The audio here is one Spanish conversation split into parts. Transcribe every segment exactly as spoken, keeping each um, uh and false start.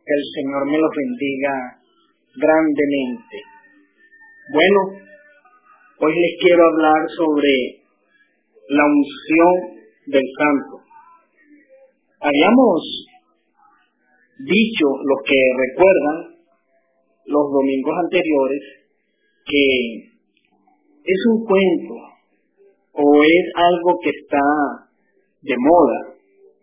Que el Señor me los bendiga grandemente. Bueno, hoy les quiero hablar sobre la unción del Santo. Habíamos dicho, los que recuerdan, los domingos anteriores, que es un cuento o es algo que está de moda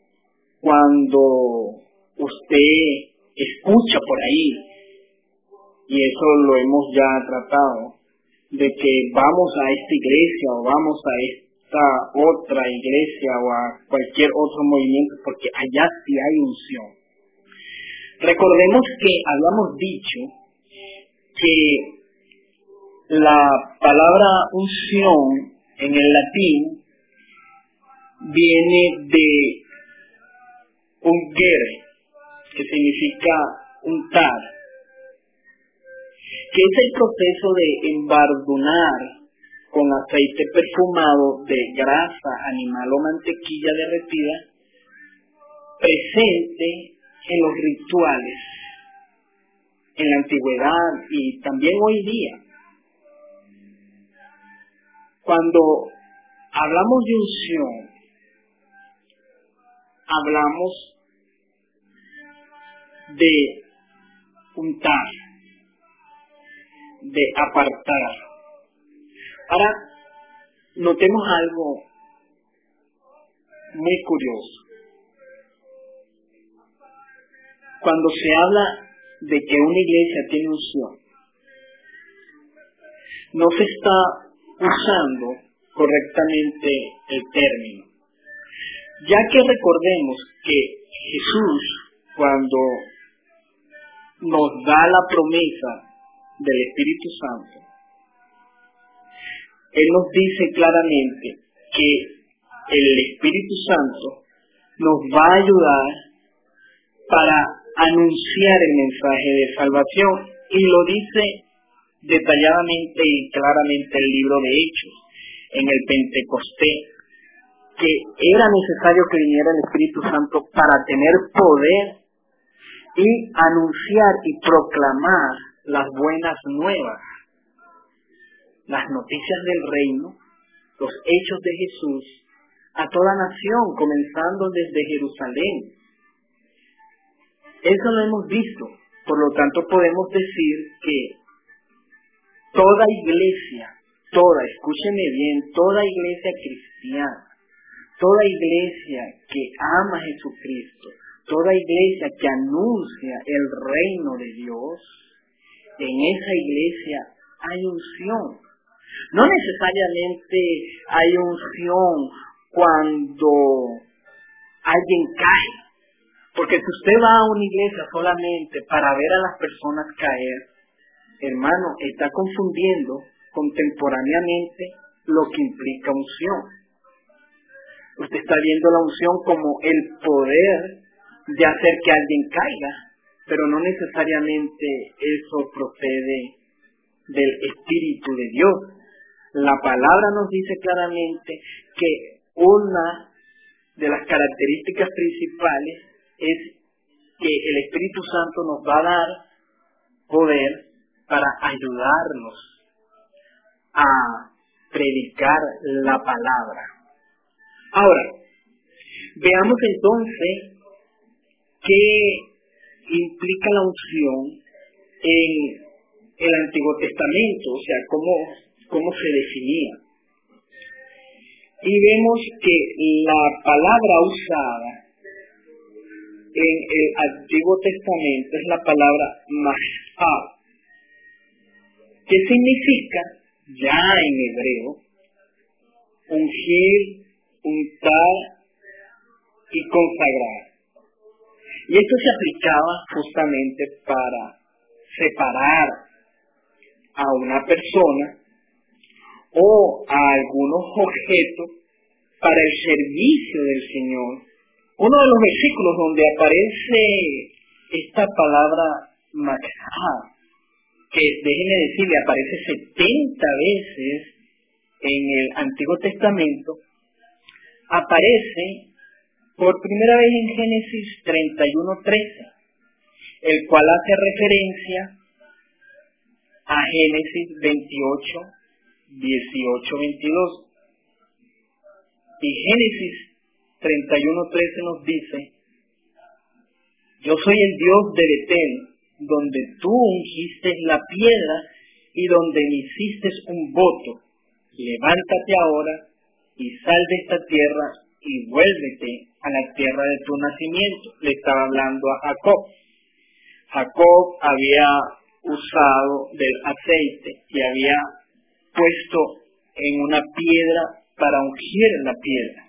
cuando usted escucha por ahí, y eso lo hemos ya tratado, de que vamos a esta iglesia o vamos a esta otra iglesia o a cualquier otro movimiento porque allá sí hay unción. Recordemos que habíamos dicho que la palabra unción en el latín viene de ungere, que significa untar, que es el proceso de embardunar con aceite perfumado de grasa animal o mantequilla derretida, presente en los rituales, en la antigüedad y también hoy día. Cuando hablamos de unción, hablamos de untar, de apartar. Ahora, notemos algo muy curioso. Cuando se habla de que una iglesia tiene unción, no se está usando correctamente el término, ya que recordemos que Jesús, cuando nos da la promesa del Espíritu Santo, Él nos dice claramente que el Espíritu Santo nos va a ayudar para anunciar el mensaje de salvación, y lo dice detalladamente y claramente el libro de Hechos, en el Pentecostés, que era necesario que viniera el Espíritu Santo para tener poder y anunciar y proclamar las buenas nuevas, las noticias del reino, los hechos de Jesús, a toda nación, comenzando desde Jerusalén. Eso lo hemos visto, por lo tanto podemos decir que toda iglesia, toda, escúcheme bien, toda iglesia cristiana, toda iglesia que ama a Jesucristo, toda iglesia que anuncia el reino de Dios, en esa iglesia hay unción. No necesariamente hay unción cuando alguien cae, porque si usted va a una iglesia solamente para ver a las personas caer, hermano, está confundiendo contemporáneamente lo que implica unción. Usted está viendo la unción como el poder de hacer que alguien caiga, pero no necesariamente eso procede del Espíritu de Dios. La palabra nos dice claramente que una de las características principales es que el Espíritu Santo nos va a dar poder para ayudarnos a predicar la palabra. Ahora, veamos entonces qué implica la unción en el Antiguo Testamento, o sea, cómo, cómo se definía. Y vemos que la palabra usada en el Antiguo Testamento es la palabra mashal, que significa, ya en hebreo, ungir, untar y consagrar. Y esto se aplicaba justamente para separar a una persona o a algunos objetos para el servicio del Señor. Uno de los versículos donde aparece esta palabra mashal, que déjenme decirle, aparece setenta veces en el Antiguo Testamento, aparece por primera vez en Génesis treinta y uno trece. el cual hace referencia a Génesis veintiocho, dieciocho, veintidós. Y Génesis treinta y uno, trece nos dice: yo soy el Dios de Betel, donde tú ungiste la piedra y donde me hiciste un voto. Levántate ahora y sal de esta tierra y vuélvete a la tierra de tu nacimiento. Le estaba hablando a Jacob. Jacob había usado del aceite y había puesto en una piedra para ungir la piedra.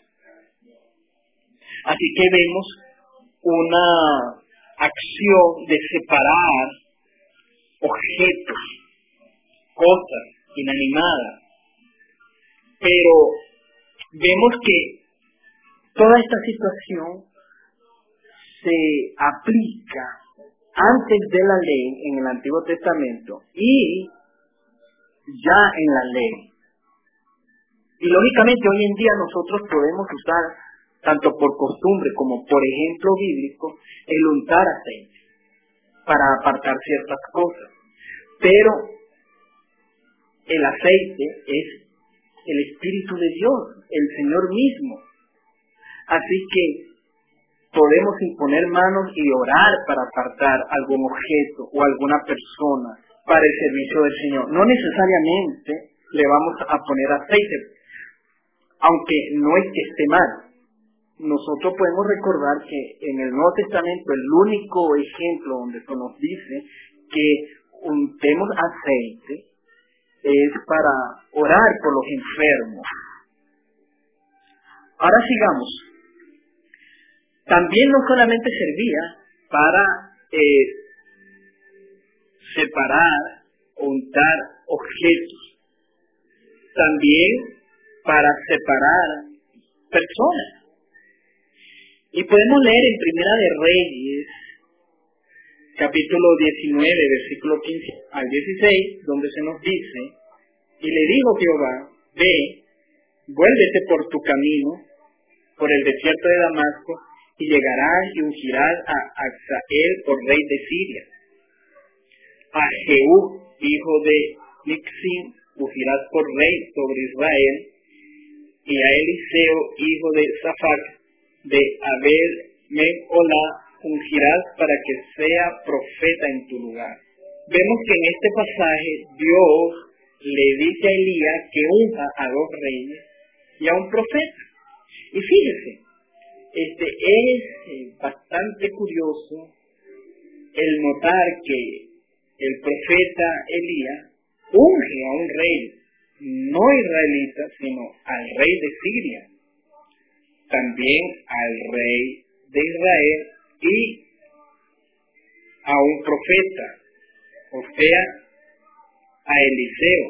Así que vemos una acción de separar objetos, cosas inanimadas. Pero vemos que toda esta situación se aplica antes de la ley en el Antiguo Testamento y ya en la ley. Y lógicamente hoy en día nosotros podemos usar, tanto por costumbre como por ejemplo bíblico, el untar aceite para apartar ciertas cosas. Pero el aceite es el Espíritu de Dios, el Señor mismo. Así que podemos imponer manos y orar para apartar algún objeto o alguna persona para el servicio del Señor. No necesariamente le vamos a poner aceite, aunque no es que esté mal. Nosotros podemos recordar que en el Nuevo Testamento el único ejemplo donde se nos dice que untemos aceite es para orar por los enfermos. Ahora sigamos. También no solamente servía para eh, separar o untar objetos, también para separar personas. Y podemos leer en Primera de Reyes, capítulo diecinueve, versículo quince al dieciséis, donde se nos dice: y le dijo Jehová, ve, vuélvete por tu camino, por el desierto de Damasco, y llegarás y ungirás a Hazael por rey de Siria. A Jehú, hijo de Nixin, ungirás por rey sobre Israel, y a Eliseo, hijo de Safat, de Abel Meholá, ungirás para que sea profeta en tu lugar. Vemos que en este pasaje Dios le dice a Elías que unja a dos reyes y a un profeta. Y fíjese, este es bastante curioso el notar que el profeta Elías unge a un rey, no israelita, sino al rey de Siria, también al rey de Israel y a un profeta, o sea, a Eliseo.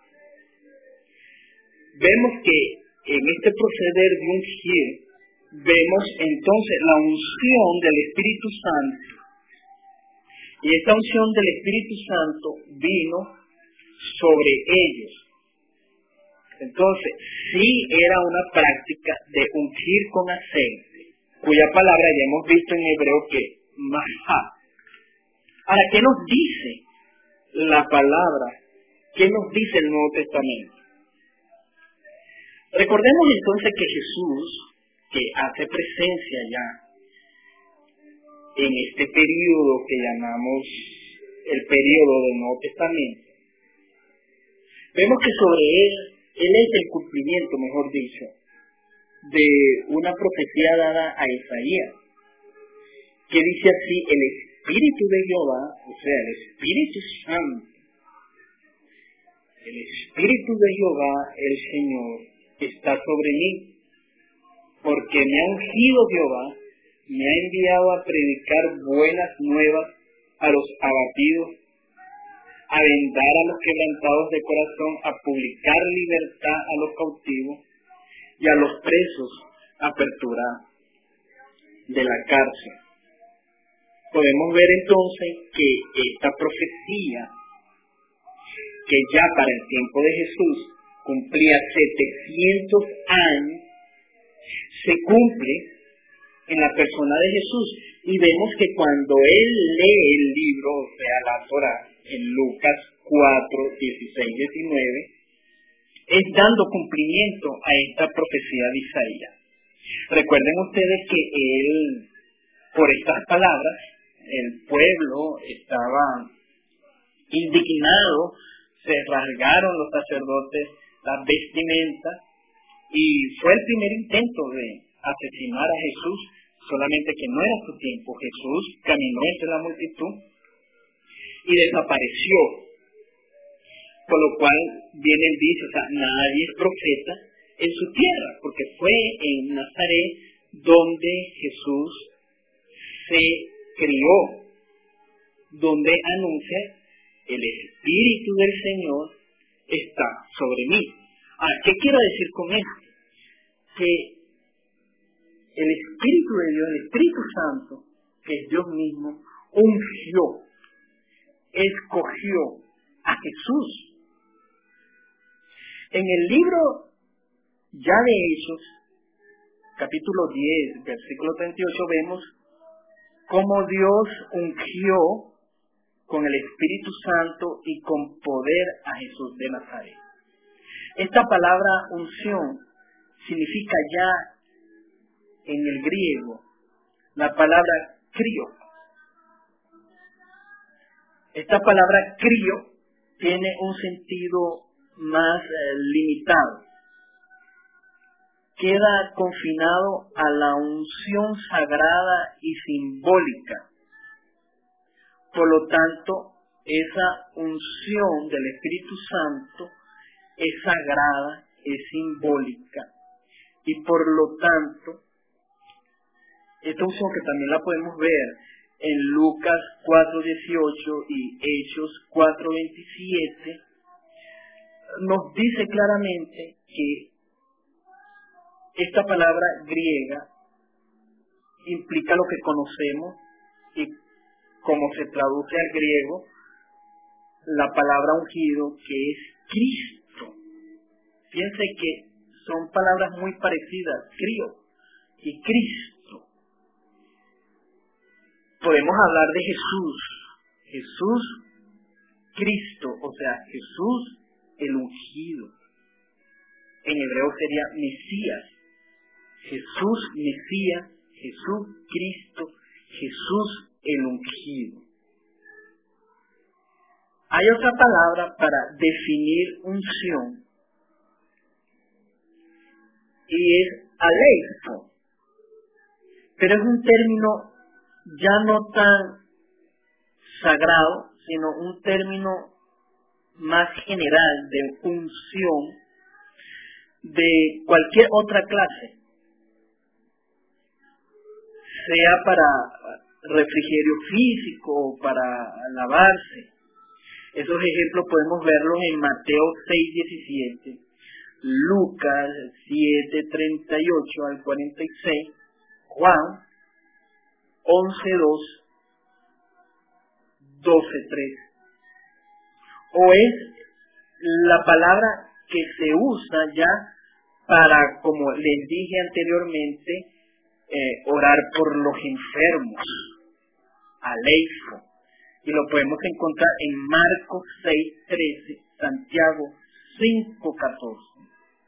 Vemos que en este proceder de ungir, vemos entonces la unción del Espíritu Santo. Y esta unción del Espíritu Santo vino sobre ellos. Entonces, sí era una práctica de ungir con aceite, cuya palabra ya hemos visto en hebreo que mahá. Ahora, ¿qué nos dice la palabra? ¿Qué nos dice el Nuevo Testamento? Recordemos entonces que Jesús, que hace presencia ya en este periodo que llamamos el periodo del Nuevo Testamento, vemos que sobre él, él es el cumplimiento, mejor dicho, de una profecía dada a Isaías, que dice así: el Espíritu de Jehová, o sea, el Espíritu Santo, el Espíritu de Jehová, el Señor, está sobre mí, porque me ha ungido Jehová, me ha enviado a predicar buenas nuevas a los abatidos, a vendar a los quebrantados de corazón, a publicar libertad a los cautivos y a los presos apertura de la cárcel. Podemos ver entonces que esta profecía, que ya para el tiempo de Jesús cumplía setecientos años, se cumple en la persona de Jesús. Y vemos que cuando él lee el libro, o sea, la Torá, en Lucas cuatro, dieciséis, diecinueve, es dando cumplimiento a esta profecía de Isaías. Recuerden ustedes que él, por estas palabras, el pueblo estaba indignado, se rasgaron los sacerdotes las vestimentas, y fue el primer intento de asesinar a Jesús, solamente que no era su tiempo. Jesús caminó entre la multitud y desapareció, por lo cual viene el dicho, o sea, nadie es profeta en su tierra, porque fue en Nazaret donde Jesús se crió, donde anuncia: el Espíritu del Señor está sobre mí. Ah, ¿qué quiero decir con esto? Que el Espíritu de Dios, el Espíritu Santo, que es Dios mismo, ungió, escogió a Jesús. En el libro ya de Hechos, capítulo diez, versículo treinta y ocho, vemos cómo Dios ungió con el Espíritu Santo y con poder a Jesús de Nazaret. Esta palabra unción significa ya en el griego la palabra crío. Esta palabra crío tiene un sentido más eh, limitado. Queda confinado a la unción sagrada y simbólica. Por lo tanto, esa unción del Espíritu Santo es sagrada, es simbólica, y por lo tanto, esta unción, que también la podemos ver en Lucas cuatro dieciocho y Hechos cuatro veintisiete, nos dice claramente que esta palabra griega implica lo que conocemos, y como se traduce al griego la palabra ungido, que es Cristo. Fíjense que son palabras muy parecidas, crío y Cristo. Podemos hablar de Jesús, Jesús Cristo, o sea, Jesús el ungido. En hebreo sería Mesías. Jesús Mesías, Jesús Cristo, Jesús el ungido. Hay otra palabra para definir unción, y es aleifo, pero es un término ya no tan sagrado, sino un término más general de unción de cualquier otra clase, sea para refrigerio físico, para lavarse. Esos ejemplos podemos verlos en Mateo seis diecisiete, Lucas siete treinta y ocho al cuarenta y seis, Juan once dos, doce tres. O es la palabra que se usa ya para, como les dije anteriormente, eh, orar por los enfermos, aleifo, y lo podemos encontrar en Marcos seis trece, Santiago cinco catorce.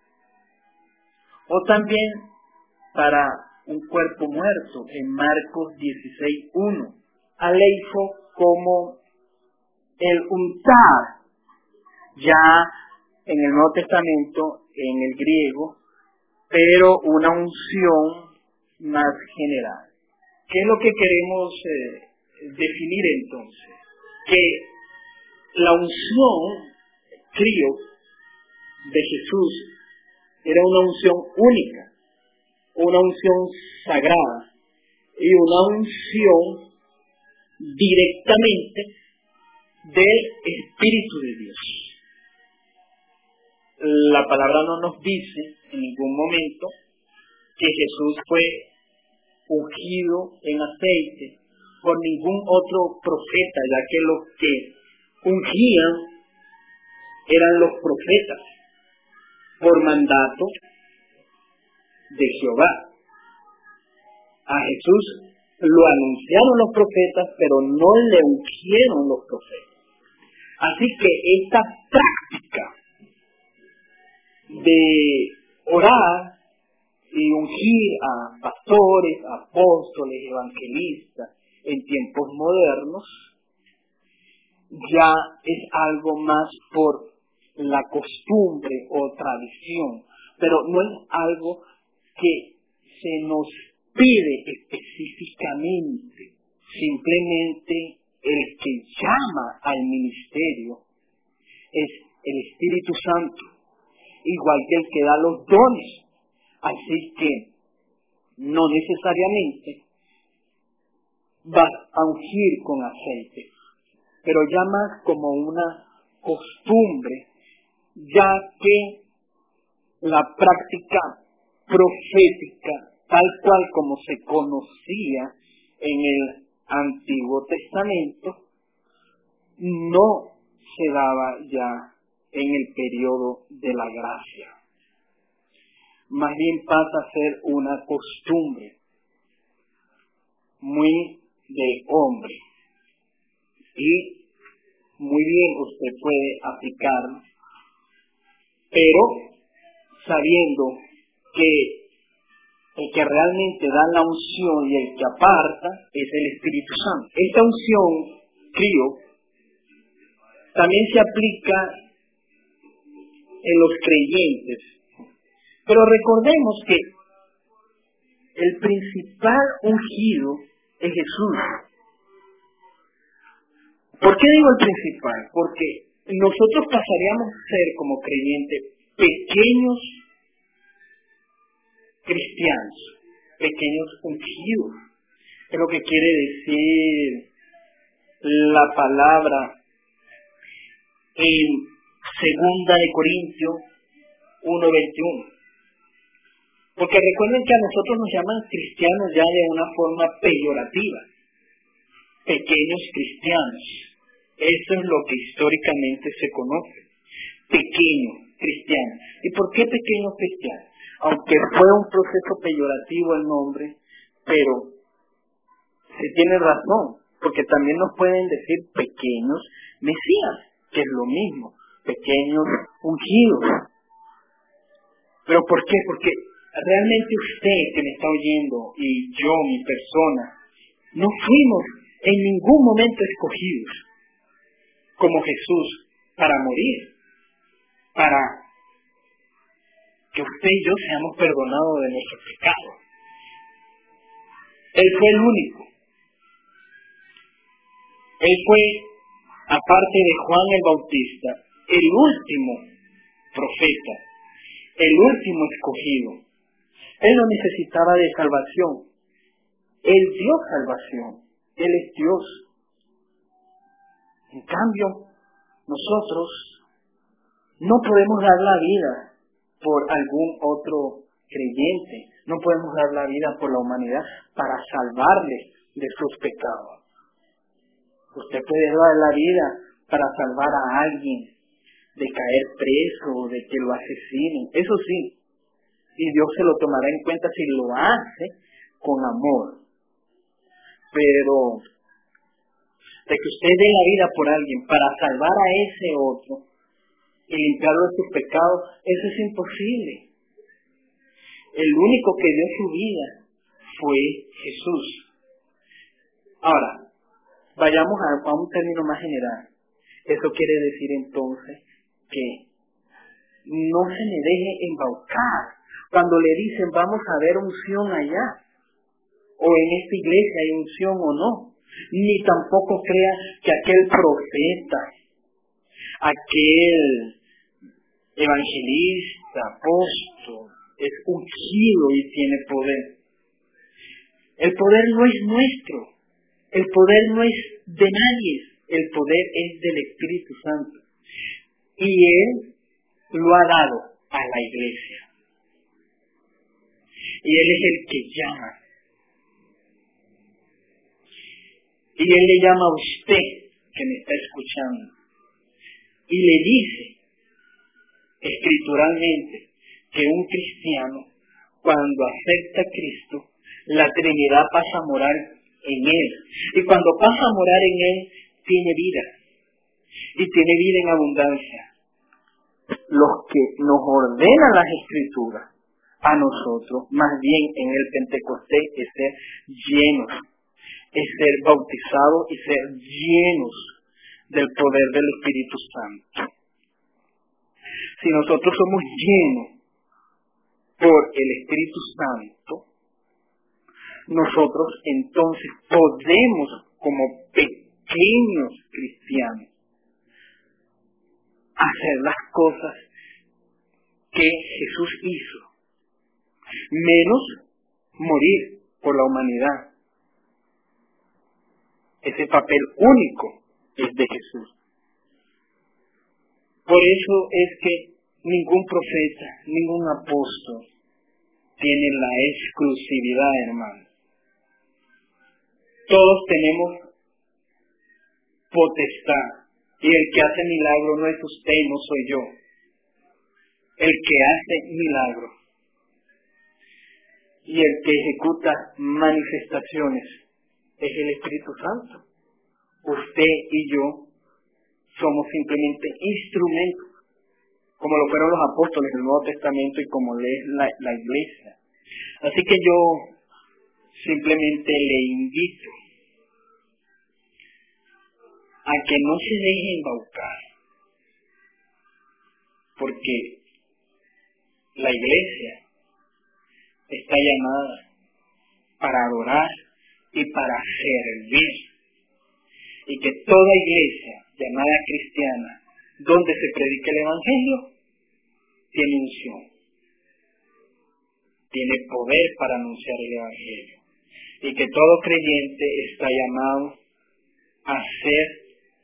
O también para un cuerpo muerto en Marcos dieciséis uno, aleifo como el untar, ya en el Nuevo Testamento, en el griego, pero una unción más general. ¿Qué es lo que queremos eh, definir entonces? Que la unción crío de Jesús era una unción única, una unción sagrada y una unción directamente del Espíritu de Dios. La palabra no nos dice en ningún momento que Jesús fue ungido en aceite por ningún otro profeta, ya que los que ungían eran los profetas por mandato de Jehová. A Jesús lo anunciaron los profetas, pero no le ungieron los profetas. Así que esta práctica de orar y ungir a pastores, apóstoles, evangelistas en tiempos modernos, ya es algo más por la costumbre o tradición, pero no es algo que se nos pide específicamente. Simplemente el que llama al ministerio es el Espíritu Santo, igual que el que da los dones. Así que no necesariamente vas a ungir con aceite, pero ya más como una costumbre, ya que la práctica profética, tal cual como se conocía en el Antiguo Testamento, no se daba ya en el periodo de la gracia. Más bien pasa a ser una costumbre muy de hombre. Y muy bien usted puede aplicarlo, pero sabiendo que el que realmente da la unción y el que aparta es el Espíritu Santo. Esta unción, crío, también se aplica en los creyentes. Pero recordemos que el principal ungido es Jesús. ¿Por qué digo el principal? Porque nosotros pasaríamos a ser como creyentes pequeños cristianos, pequeños ungidos. Es lo que quiere decir la palabra en Segunda de Corintios uno veintiuno. Porque recuerden que a nosotros nos llaman cristianos ya de una forma peyorativa. Pequeños cristianos. Eso es lo que históricamente se conoce. Pequeños cristianos. ¿Y por qué pequeños cristianos? Aunque fue un proceso peyorativo el nombre, pero se tiene razón, porque también nos pueden decir pequeños mesías, que es lo mismo, pequeños ungidos. ¿Pero por qué? Porque realmente usted que me está oyendo y yo, mi persona, no fuimos en ningún momento escogidos como Jesús para morir, para que usted y yo seamos perdonados de nuestros pecados. Él fue el único. Él fue, aparte de Juan el Bautista, el último profeta, el último escogido. Él no necesitaba de salvación. Él dio salvación. Él es Dios. En cambio, nosotros no podemos dar la vida por algún otro creyente. No podemos dar la vida por la humanidad para salvarle de sus pecados. Usted puede dar la vida para salvar a alguien de caer preso, de que lo asesinen. Eso sí. Y Dios se lo tomará en cuenta si lo hace con amor. Pero de que usted dé la vida por alguien para salvar a ese otro y limpiarlo de sus pecados, eso es imposible. El único que dio su vida fue Jesús. Ahora, vayamos a, a un término más general. Eso quiere decir entonces que no se me deje embaucar cuando le dicen vamos a ver unción allá, o en esta iglesia hay unción o no, ni tampoco crea que aquel profeta, aquel evangelista, apóstol, es ungido y tiene poder. El poder no es nuestro, el poder no es de nadie, el poder es del Espíritu Santo. Y Él lo ha dado a la iglesia. Y Él es el que llama. Y Él le llama a usted que me está escuchando. Y le dice escrituralmente que un cristiano, cuando acepta a Cristo, la Trinidad pasa a morar en Él. Y cuando pasa a morar en Él, tiene vida. Y tiene vida en abundancia. Los que nos ordenan las Escrituras a nosotros, más bien en el Pentecostés, es ser llenos, es ser bautizados y ser llenos del poder del Espíritu Santo. Si nosotros somos llenos por el Espíritu Santo, nosotros entonces podemos, como pequeños cristianos, hacer las cosas que Jesús hizo, menos morir por la humanidad. Ese papel único es de Jesús. Por eso es que ningún profeta, ningún apóstol tiene la exclusividad, hermano. Todos tenemos potestad. Y el que hace milagro no es usted, no soy yo. El que hace milagro y el que ejecuta manifestaciones es el Espíritu Santo. Usted y yo somos simplemente instrumentos, como lo fueron los apóstoles del Nuevo Testamento y como lo es la, la iglesia. Así que yo simplemente le invito a que no se deje embaucar, porque la iglesia está llamada para adorar y para servir, y que toda iglesia llamada cristiana, donde se predica el Evangelio, tiene unción, tiene poder para anunciar el Evangelio, y que todo creyente está llamado a ser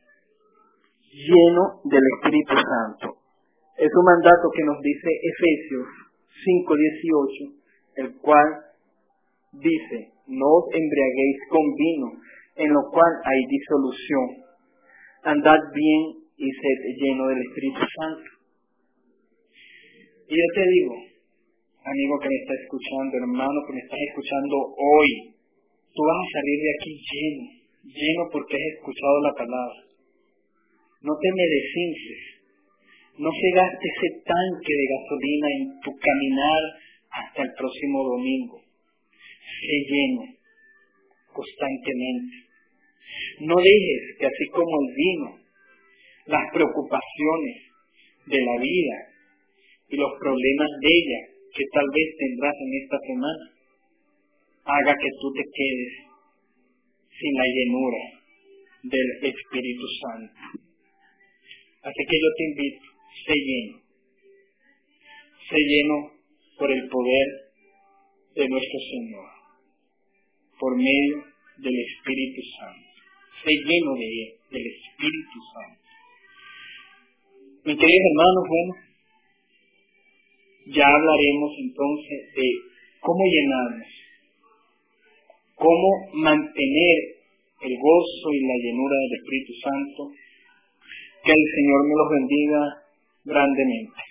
lleno del Espíritu Santo. Es un mandato que nos dice Efesios cinco dieciocho, el cual dice: no os embriaguéis con vino, en lo cual hay disolución. Andad bien y sed lleno del Espíritu Santo. Y yo te digo, amigo que me está escuchando, hermano que me estás escuchando hoy, tú vas a salir de aquí lleno, lleno porque has escuchado la palabra. No te me desinces, no se gaste ese tanque de gasolina en tu caminar hasta el próximo domingo. Sé lleno constantemente. No dejes que así como el vino, las preocupaciones de la vida y los problemas de ella que tal vez tendrás en esta semana, haga que tú te quedes sin la llenura del Espíritu Santo. Así que yo te invito, sé lleno. Sé lleno por el poder de nuestro Señor, por medio del Espíritu Santo. Sé lleno de él, del Espíritu Santo. Mis queridos hermanos, bueno, ya hablaremos entonces de cómo llenarnos, cómo mantener el gozo y la llenura del Espíritu Santo. Que el Señor me los bendiga grandemente.